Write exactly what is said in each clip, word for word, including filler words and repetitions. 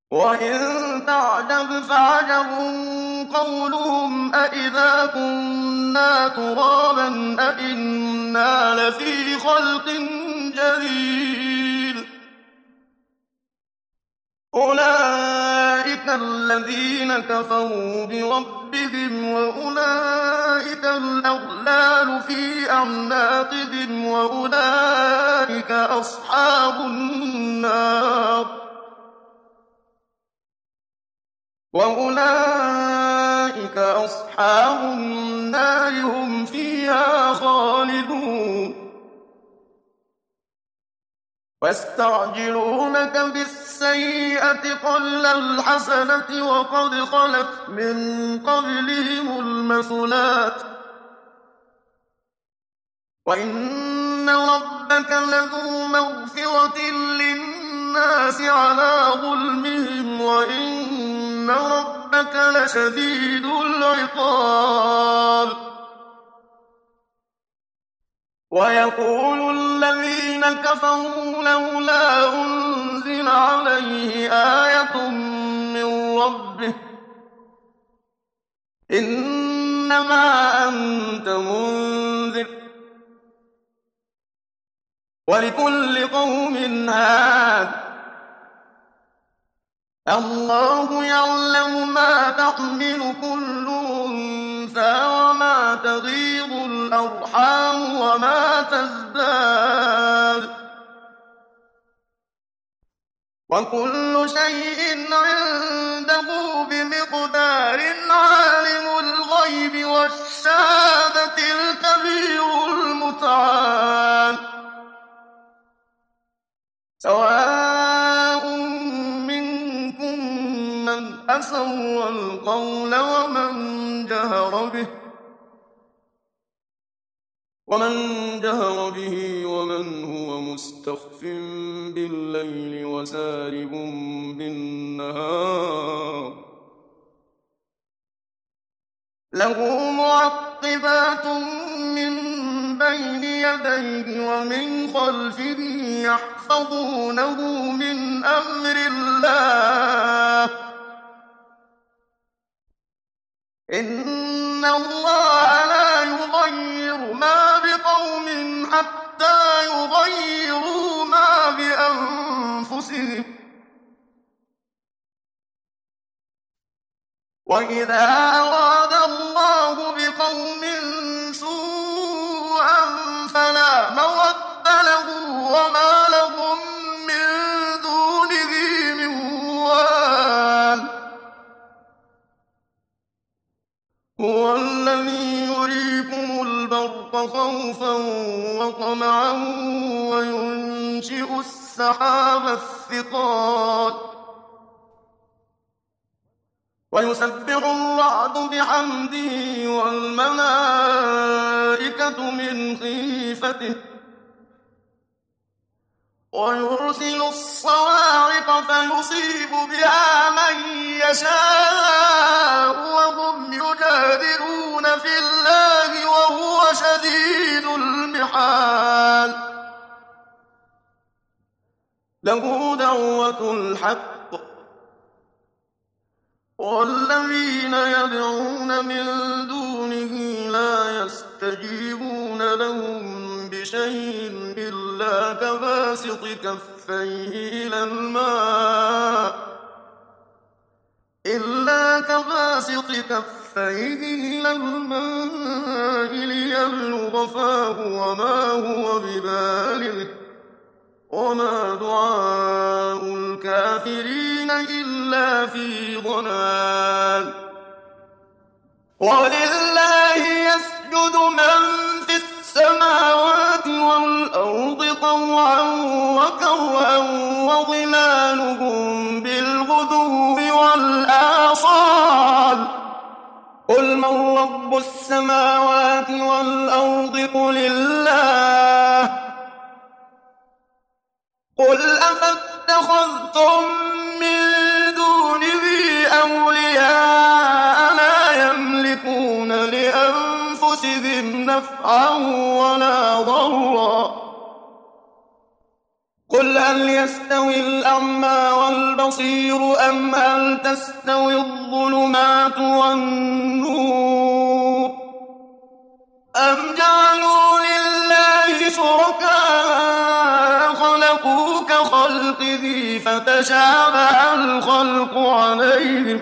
وَإِن تَعْجَبْ فَعَجَبٌ قَوْلُهُمْ أَإِذَا كُنَّا تُرَابًا أَإِنَّا لَفِي خَلْقٍ جَدِيدٍ ۗ أُولَٰئِكَ الَّذِينَ كَفَرُوا بِرَبِّهِمْ وَأُولَٰئِكَ الْأَغْلَالُ فِي أَعْنَاقِهِمْ وَأُولَٰئِكَ أَصْحَابُ النَّارِ وَأُولَٰئِكَ أَصْحَابُ النَّارِ هُمْ فِيهَا خَالِدُونَ وَيَسْتَعْجِلُونَكَ بِالسَّيِّئَةِ قَبْلَ الْحَسَنَةِ وَقَدْ خَلَتْ مِن قَبْلِهِمُ الْمَثُلَاتُ ۗ وَإِنَّ رَبَّكَ لَذُو مَغْفِرَةٍ لِّلنَّاسِ عَلَىٰ ظُلْمِهِمْ وَإِنَّ رَبَّكَ لَشَدِيدُ الْعِقَابِ وَيَقُولُ الَّذِينَ كَفَرُوا لَوْلَا أُنزِلَ عَلَيْهِ آيَةٌ مِّن رَّبِّهِ ۖ إِنَّمَا أَنتَ مُنذِرٌ ۖ وَلِكُلِّ قَوْمٍ هَادٍ ۗ اللَّهُ يَعْلَمُ مَا تَحْمِلُ كُلُّ أُنثَىٰ وَمَا تَغِيضُ الْأَرْحَامُ وَمَا تَزْدَادُ ۖ وَكُلُّ شَيْءٍ عِندَهُ بِمِقْدَارٍ عَالِمُ الْغَيْبِ وَالشَّهَادَةِ الْكَبِيرُ الْمُتَعَالِ سَوَاءٌ مِّنكُم مَّنْ أَسَرَّ الْقَوْلَ وَمَن جَهَرَ بِهِ ومن جهر به ومن هو مستخف بالليل وسارب بالنهار له معقبات من بين يديه ومن خلفه يحفظونه من أمر الله إن الله لا يغير ما بقوم حتى يغيروا ما بأنفسهم وإذا أراد الله بقوم سوءا فلا مرد له وما لهم من دونه من وال هو الذي يريكم البرق خوفا وطمعا وينشئ السحاب الثقال ويسبح الرعد بحمده والملائكة من خيفته ويرسل الصواعق فيصيب بها من يشاء وهم يجادلون في الله وهو شديد المحال له دعوة الحق والذين يدعون من دونه لا يستجيبون لهم بشيء إلا كباسط كفيه إلى الماء إلا كباسط كفيه إلى الماء ليبلغ فاه وما هو ببالغه وما دعاء الكافرين إلا في ضلال ولله يسجد من في السماوات والأرض طوعا وكرها وظلالهم بالغدو والآصال قل من رب السماوات والأرض قل الله قل أفاتخذتم من دونه أولياء لا يملكون لأنفسهم نفعا ولا ضرا قل هل يستوي الأعمى والبصير أم هل تستوي الظلمات والنور أم جعلوا لله شركاء خلقوا كخلقه فتشابه الخلق عليهم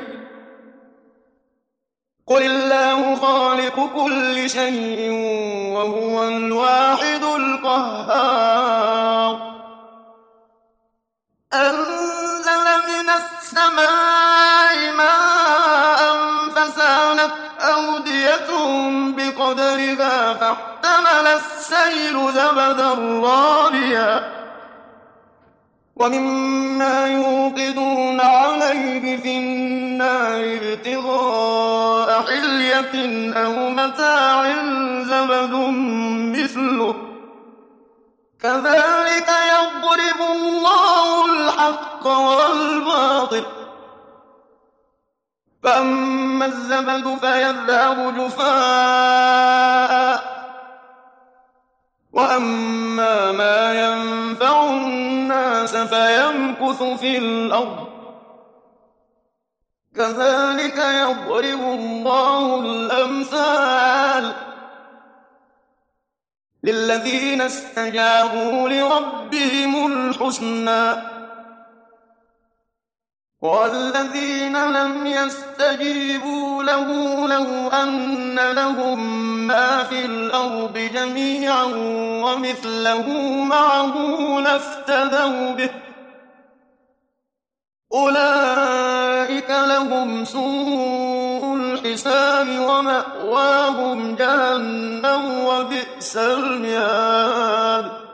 قل الله خالق كل شيء وهو الواحد القهار أنزل من السماء ماء فسالت أودية بقدرها فاحتمل السيل زبدا رابيا ومما يوقدون عليه في النار ابتغاء حلية أو متاع زبد مثله كذلك يضرب الله الحق والباطل فأما الزبد فيذهب جفاء وأما ما ينفع الناس فيمكث في الأرض كذلك يضرب الله الأمثال للذين استجابوا لربهم الحسنى والذين لم يستجيبوا له لو أن لهم ما في الأرض جميعا ومثله معه لافتدوا به أولئك لهم سوء الحساب ومأواهم جهنم وبئس المهاد